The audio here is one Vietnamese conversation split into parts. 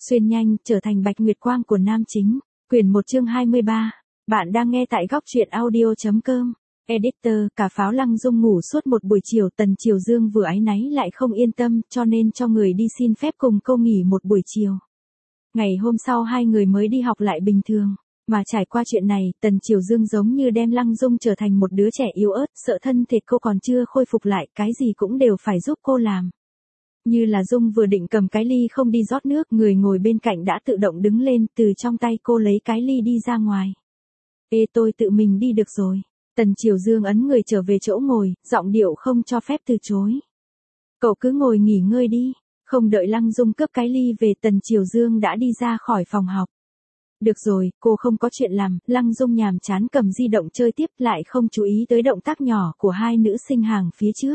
Xuyên nhanh, trở thành bạch nguyệt quang của nam chính. Quyển 1 chương 23. Bạn đang nghe tại góc truyện audio.com. Editor, cả Pháo Lăng Dung ngủ suốt một buổi chiều, Tần Triều Dương vừa áy náy lại không yên tâm, cho nên cho người đi xin phép cùng cô nghỉ một buổi chiều. Ngày hôm sau hai người mới đi học lại bình thường. Mà trải qua chuyện này, Tần Triều Dương giống như đem Lăng Dung trở thành một đứa trẻ yếu ớt, sợ thân thể cô còn chưa khôi phục lại, cái gì cũng đều phải giúp cô làm. Như là Dung vừa định cầm cái ly không đi rót nước, người ngồi bên cạnh đã tự động đứng lên, từ trong tay cô lấy cái ly đi ra ngoài. Ê, tôi tự mình đi được rồi. Tần Triều Dương ấn người trở về chỗ ngồi, giọng điệu không cho phép từ chối. Cậu cứ ngồi nghỉ ngơi đi. Không đợi Lăng Dung cướp cái ly về, Tần Triều Dương đã đi ra khỏi phòng học. Được rồi, cô không có chuyện làm. Lăng Dung nhàm chán cầm di động chơi tiếp, lại không chú ý tới động tác nhỏ của hai nữ sinh hàng phía trước.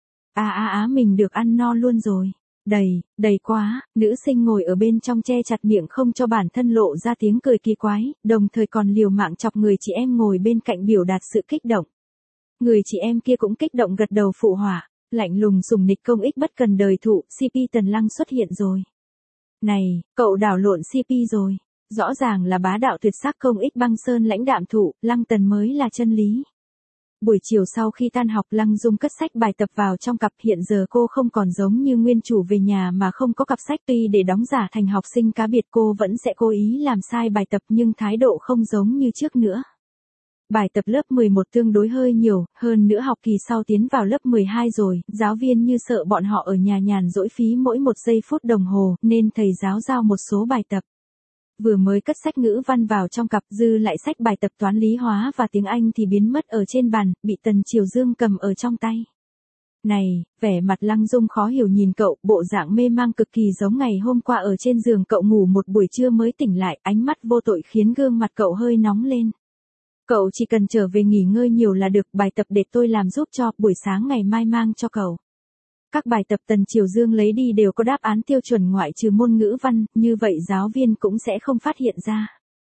Mình được ăn no luôn rồi. Đầy quá. Nữ sinh ngồi ở bên trong che chặt miệng không cho bản thân lộ ra tiếng cười kỳ quái, đồng thời còn liều mạng chọc người chị em ngồi bên cạnh biểu đạt sự kích động. Người chị em kia cũng kích động gật đầu phụ họa. Lạnh lùng sùng nịch công ích bất cần đời thụ, CP Tần Lăng xuất hiện rồi. Này, cậu đảo lộn CP rồi. Rõ ràng là bá đạo tuyệt sắc công ích băng sơn lãnh đạm thụ, Lăng Tần mới là chân lý. Buổi chiều sau khi tan học, Lăng Dung cất sách bài tập vào trong cặp. Hiện giờ cô không còn giống như nguyên chủ về nhà mà không có cặp sách, tuy để đóng giả thành học sinh cá biệt cô vẫn sẽ cố ý làm sai bài tập nhưng thái độ không giống như trước nữa. Bài tập lớp 11 tương đối hơi nhiều, hơn nữa học kỳ sau tiến vào lớp 12 rồi, giáo viên như sợ bọn họ ở nhà nhàn rỗi phí mỗi 1 giây phút đồng hồ, nên thầy giáo giao một số bài tập. Vừa mới cất sách ngữ văn vào trong cặp, dư lại sách bài tập toán lý hóa và tiếng Anh thì biến mất ở trên bàn, bị Tần Triều Dương cầm ở trong tay. Này, vẻ mặt Lăng Dung khó hiểu nhìn cậu, bộ dạng mê mang cực kỳ giống ngày hôm qua ở trên giường cậu ngủ một buổi trưa mới tỉnh lại, ánh mắt vô tội khiến gương mặt cậu hơi nóng lên. Cậu chỉ cần trở về nghỉ ngơi nhiều là được, bài tập để tôi làm giúp cho, buổi sáng ngày mai mang cho cậu. Các bài tập Tần Triều Dương lấy đi đều có đáp án tiêu chuẩn ngoại trừ môn ngữ văn, như vậy giáo viên cũng sẽ không phát hiện ra.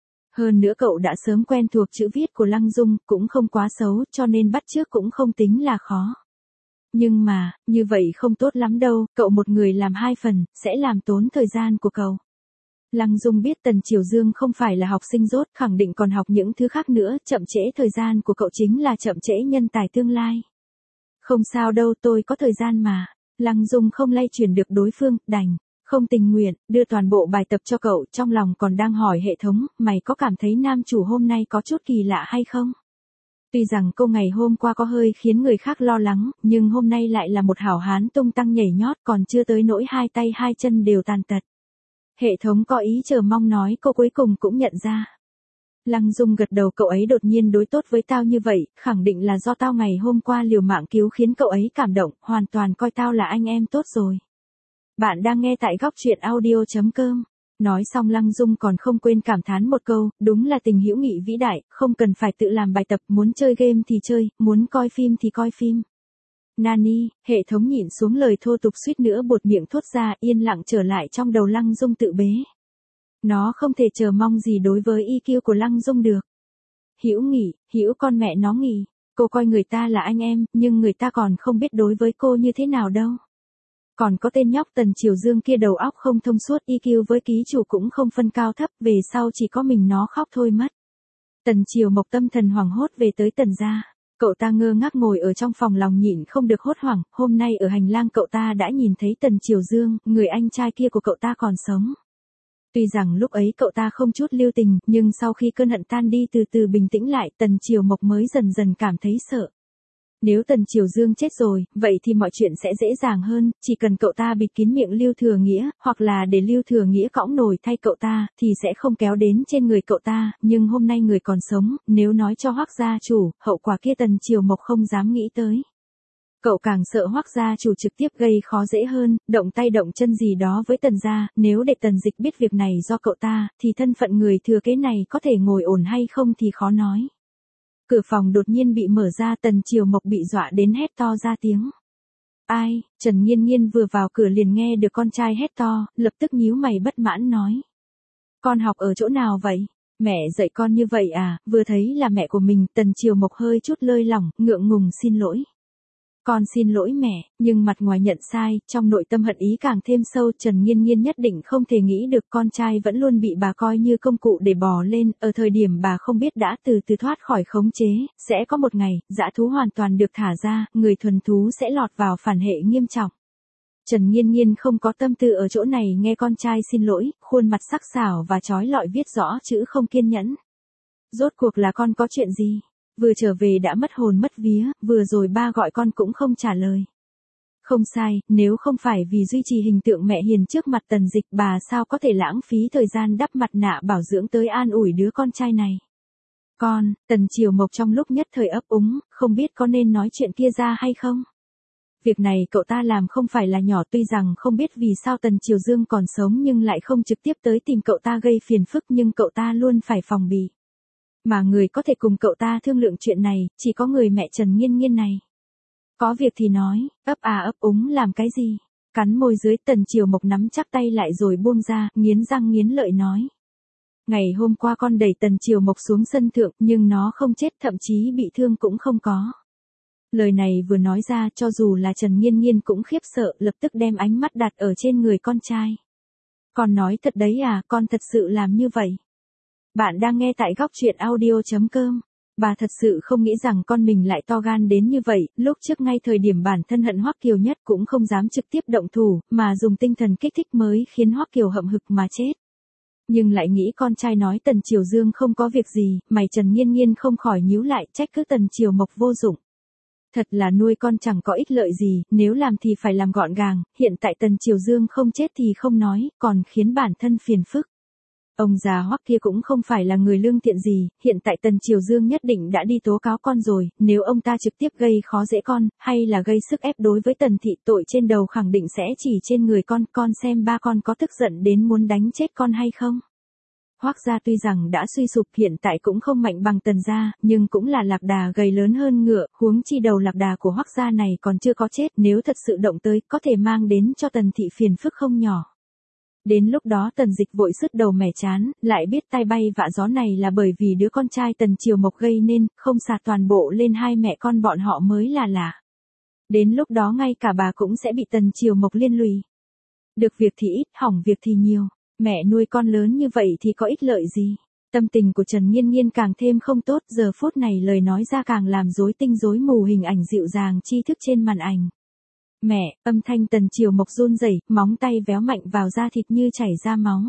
Hơn nữa cậu đã sớm quen thuộc chữ viết của Lăng Dung, cũng không quá xấu, cho nên bắt chước cũng không tính là khó. Nhưng mà, như vậy không tốt lắm đâu, cậu một người làm 2 phần, sẽ làm tốn thời gian của cậu. Lăng Dung biết Tần Triều Dương không phải là học sinh dốt, khẳng định còn học những thứ khác nữa, chậm trễ thời gian của cậu chính là chậm trễ nhân tài tương lai. Không sao đâu, tôi có thời gian mà. Lăng Dung không lay chuyển được đối phương, đành không tình nguyện đưa toàn bộ bài tập cho cậu, trong lòng còn đang hỏi hệ thống, mày có cảm thấy nam chủ hôm nay có chút kỳ lạ hay không? Tuy rằng cô ngày hôm qua có hơi khiến người khác lo lắng, nhưng hôm nay lại là một hảo hán tung tăng nhảy nhót, còn chưa tới nỗi hai tay hai chân đều tàn tật. Hệ thống có ý chờ mong nói, cô cuối cùng cũng nhận ra. Lăng Dung gật đầu, cậu ấy đột nhiên đối tốt với tao như vậy, khẳng định là do tao ngày hôm qua liều mạng cứu khiến cậu ấy cảm động, hoàn toàn coi tao là anh em tốt rồi. Bạn đang nghe tại góc truyện audio.com. Nói xong Lăng Dung còn không quên cảm thán một câu, đúng là tình hữu nghị vĩ đại, không cần phải tự làm bài tập, muốn chơi game thì chơi, muốn coi phim thì coi phim. Nani, hệ thống nhịn xuống lời thô tục suýt nữa buột miệng thốt ra, yên lặng trở lại trong đầu Lăng Dung tự bế. Nó không thể chờ mong gì đối với EQ của Lăng Dung được. Hữu nghị, hữu con mẹ nó nghỉ. Cô coi người ta là anh em, nhưng người ta còn không biết đối với cô như thế nào đâu. Còn có tên nhóc Tần Triều Dương kia đầu óc không thông suốt, EQ với ký chủ cũng không phân cao thấp, về sau chỉ có mình nó khóc thôi mất. Tần Triều Mộc tâm thần hoảng hốt về tới Tần gia. Cậu ta ngơ ngác ngồi ở trong phòng, lòng nhịn không được hốt hoảng, hôm nay ở hành lang cậu ta đã nhìn thấy Tần Triều Dương, người anh trai kia của cậu ta còn sống. Tuy rằng lúc ấy cậu ta không chút lưu tình, nhưng sau khi cơn hận tan đi từ từ bình tĩnh lại, Tần Triều Mộc mới dần dần cảm thấy sợ. Nếu Tần Triều Dương chết rồi, vậy thì mọi chuyện sẽ dễ dàng hơn, chỉ cần cậu ta bịt kín miệng Lưu Thừa Nghĩa, hoặc là để Lưu Thừa Nghĩa cõng nổi thay cậu ta, thì sẽ không kéo đến trên người cậu ta, nhưng hôm nay người còn sống, nếu nói cho Hoắc gia chủ, hậu quả kia Tần Triều Mộc không dám nghĩ tới. Cậu càng sợ Hoắc gia chủ trực tiếp gây khó dễ hơn, động tay động chân gì đó với Tần gia, nếu để Tần Dịch biết việc này do cậu ta, thì thân phận người thừa kế này có thể ngồi ổn hay không thì khó nói. Cửa phòng đột nhiên bị mở ra, Tần Triều Mộc bị dọa đến hét to ra tiếng. Ai? Trần Nghiên Nghiên vừa vào cửa liền nghe được con trai hét to, lập tức nhíu mày bất mãn nói. Con học ở chỗ nào vậy? Mẹ dạy con như vậy à? Vừa thấy là mẹ của mình, Tần Triều Mộc hơi chút lơi lỏng, ngượng ngùng xin lỗi. Con xin lỗi mẹ, nhưng mặt ngoài nhận sai, trong nội tâm hận ý càng thêm sâu. Trần Nghiên Nghiên nhất định không thể nghĩ được con trai vẫn luôn bị bà coi như công cụ để bò lên, ở thời điểm bà không biết đã từ từ thoát khỏi khống chế, sẽ có một ngày, dã thú hoàn toàn được thả ra, người thuần thú sẽ lọt vào phản hệ nghiêm trọng. Trần Nghiên Nghiên không có tâm tư ở chỗ này nghe con trai xin lỗi, khuôn mặt sắc sảo và trói lọi viết rõ chữ không kiên nhẫn. Rốt cuộc là con có chuyện gì? Vừa trở về đã mất hồn mất vía, vừa rồi ba gọi con cũng không trả lời. Không sai, nếu không phải vì duy trì hình tượng mẹ hiền trước mặt Tần Dịch, bà sao có thể lãng phí thời gian đắp mặt nạ bảo dưỡng tới an ủi đứa con trai này. Con, Tần Triều Mộc trong lúc nhất thời ấp úng, không biết có nên nói chuyện kia ra hay không. Việc này cậu ta làm không phải là nhỏ, tuy rằng không biết vì sao Tần Triều Dương còn sống nhưng lại không trực tiếp tới tìm cậu ta gây phiền phức, nhưng cậu ta luôn phải phòng bị. Mà người có thể cùng cậu ta thương lượng chuyện này, chỉ có người mẹ Trần Nghiên Nghiên này. Có việc thì nói, ấp úng làm cái gì? Cắn môi dưới, Tần Triều Mộc nắm chắc tay lại rồi buông ra, nghiến răng nghiến lợi nói. Ngày hôm qua con đẩy Tần Triều Mộc xuống sân thượng, nhưng nó không chết, thậm chí bị thương cũng không có. Lời này vừa nói ra, cho dù là Trần Nghiên Nghiên cũng khiếp sợ, lập tức đem ánh mắt đặt ở trên người con trai. Con nói thật đấy à, con thật sự làm như vậy. Bạn đang nghe tại góc truyện audio.com. Bà thật sự không nghĩ rằng con mình lại to gan đến như vậy, lúc trước ngay thời điểm bản thân hận Hoắc Kiều nhất cũng không dám trực tiếp động thủ, mà dùng tinh thần kích thích mới khiến Hoắc Kiều hậm hực mà chết. Nhưng lại nghĩ con trai nói Tần Triều Dương không có việc gì, mày Trần Nghiên Nghiên không khỏi nhíu lại, trách cứ Tần Triều Mộc vô dụng. Thật là nuôi con chẳng có ích lợi gì, nếu làm thì phải làm gọn gàng, hiện tại Tần Triều Dương không chết thì không nói, còn khiến bản thân phiền phức. Ông già Hoắc kia cũng không phải là người lương thiện gì, hiện tại Tần Triều Dương nhất định đã đi tố cáo con rồi, nếu ông ta trực tiếp gây khó dễ con, hay là gây sức ép đối với Tần thị, tội trên đầu khẳng định sẽ chỉ trên người con xem ba con có tức giận đến muốn đánh chết con hay không. Hoắc gia tuy rằng đã suy sụp, hiện tại cũng không mạnh bằng Tần gia, nhưng cũng là lạc đà gầy lớn hơn ngựa, huống chi đầu lạc đà của Hoắc gia này còn chưa có chết, nếu thật sự động tới, có thể mang đến cho Tần thị phiền phức không nhỏ. Đến lúc đó Tần Dịch vội sứt đầu mẻ chán, lại biết tai bay vạ gió này là bởi vì đứa con trai Tần Triều Mộc gây nên, không xả toàn bộ lên hai mẹ con bọn họ mới là lạ. Đến lúc đó ngay cả bà cũng sẽ bị Tần Triều Mộc liên lụy. Được việc thì ít, hỏng việc thì nhiều. Mẹ nuôi con lớn như vậy thì có ích lợi gì? Tâm tình của Trần Nghiên Nghiên càng thêm không tốt, giờ phút này lời nói ra càng làm rối tinh rối mù hình ảnh dịu dàng tri thức trên màn ảnh. Mẹ, âm thanh Tần Triều Mộc run rẩy, móng tay véo mạnh vào da thịt như chảy ra máu.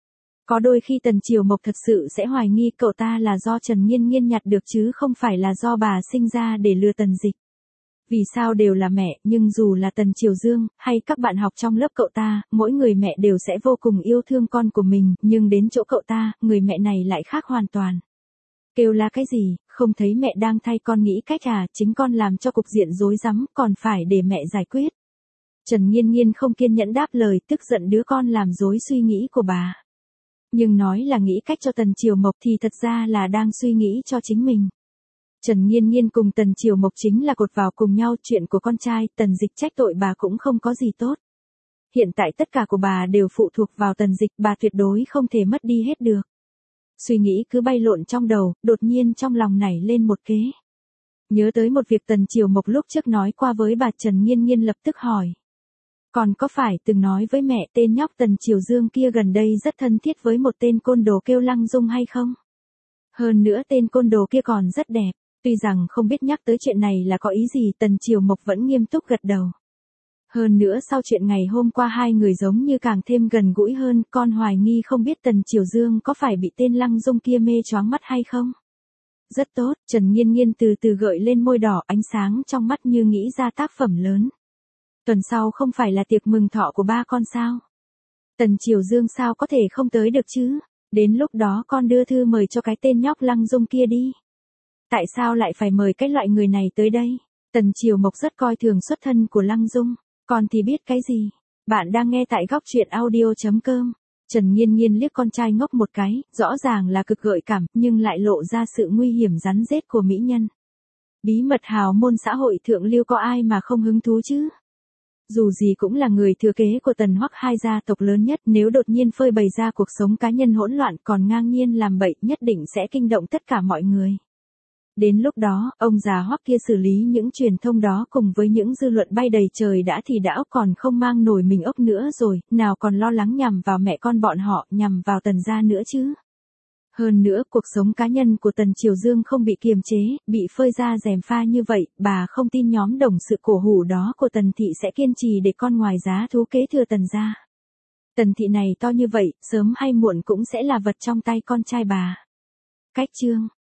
Có đôi khi Tần Triều Mộc thật sự sẽ hoài nghi cậu ta là do Trần Nghiên Nghiên nhặt được chứ không phải là do bà sinh ra để lừa Tần Dịch. Vì sao đều là mẹ, nhưng dù là Tần Triều Dương, hay các bạn học trong lớp cậu ta, mỗi người mẹ đều sẽ vô cùng yêu thương con của mình, nhưng đến chỗ cậu ta, người mẹ này lại khác hoàn toàn. Kêu là cái gì, không thấy mẹ đang thay con nghĩ cách à, chính con làm cho cục diện rối rắm, còn phải để mẹ giải quyết. Trần Nghiên Nghiên không kiên nhẫn đáp lời, tức giận đứa con làm rối suy nghĩ của bà. Nhưng nói là nghĩ cách cho Tần Triều Mộc thì thật ra là đang suy nghĩ cho chính mình. Trần Nghiên Nghiên cùng Tần Triều Mộc chính là cột vào cùng nhau, chuyện của con trai, Tần Dịch trách tội bà cũng không có gì tốt. Hiện tại tất cả của bà đều phụ thuộc vào Tần Dịch, bà tuyệt đối không thể mất đi hết được. Suy nghĩ cứ bay lộn trong đầu, đột nhiên trong lòng nảy lên một kế. Nhớ tới một việc Tần Triều Mộc lúc trước nói qua với bà, Trần Nghiên Nghiên lập tức hỏi. Còn có phải từng nói với mẹ tên nhóc Tần Triều Dương kia gần đây rất thân thiết với một tên côn đồ kêu Lăng Dung hay không? Hơn nữa tên côn đồ kia còn rất đẹp. Tuy rằng không biết nhắc tới chuyện này là có ý gì, Tần Triều Mộc vẫn nghiêm túc gật đầu. Hơn nữa sau chuyện ngày hôm qua hai người giống như càng thêm gần gũi hơn, con hoài nghi không biết Tần Triều Dương có phải bị tên Lăng Dung kia mê choáng mắt hay không? Rất tốt, Trần Nghiên Nghiên từ từ gợi lên môi đỏ, ánh sáng trong mắt như nghĩ ra tác phẩm lớn. Tuần sau không phải là tiệc mừng thọ của ba con sao? Tần Triều Dương sao có thể không tới được chứ? Đến lúc đó con đưa thư mời cho cái tên nhóc Lăng Dung kia đi. Tại sao lại phải mời cái loại người này tới đây? Tần Triều Mộc rất coi thường xuất thân của Lăng Dung. Con thì biết cái gì? Bạn đang nghe tại góc truyện audio.com. Trần Nghiên Nghiên liếc con trai ngốc một cái, rõ ràng là cực gợi cảm, nhưng lại lộ ra sự nguy hiểm rắn rết của mỹ nhân. Bí mật hào môn xã hội thượng lưu có ai mà không hứng thú chứ? Dù gì cũng là người thừa kế của Tần Hoắc hai gia tộc lớn nhất, nếu đột nhiên phơi bày ra cuộc sống cá nhân hỗn loạn còn ngang nhiên làm bậy, nhất định sẽ kinh động tất cả mọi người. Đến lúc đó, ông già Hoắc kia xử lý những truyền thông đó cùng với những dư luận bay đầy trời đã thì đã ốc còn không mang nổi mình ốc nữa rồi, nào còn lo lắng nhằm vào mẹ con bọn họ, nhằm vào Tần gia nữa chứ. Hơn nữa, cuộc sống cá nhân của Tần Triều Dương không bị kiềm chế, bị phơi ra rèm pha như vậy, bà không tin nhóm đồng sự cổ hủ đó của Tần thị sẽ kiên trì để con ngoài giá thú kế thừa Tần gia. Tần thị này to như vậy, sớm hay muộn cũng sẽ là vật trong tay con trai bà. Cách chương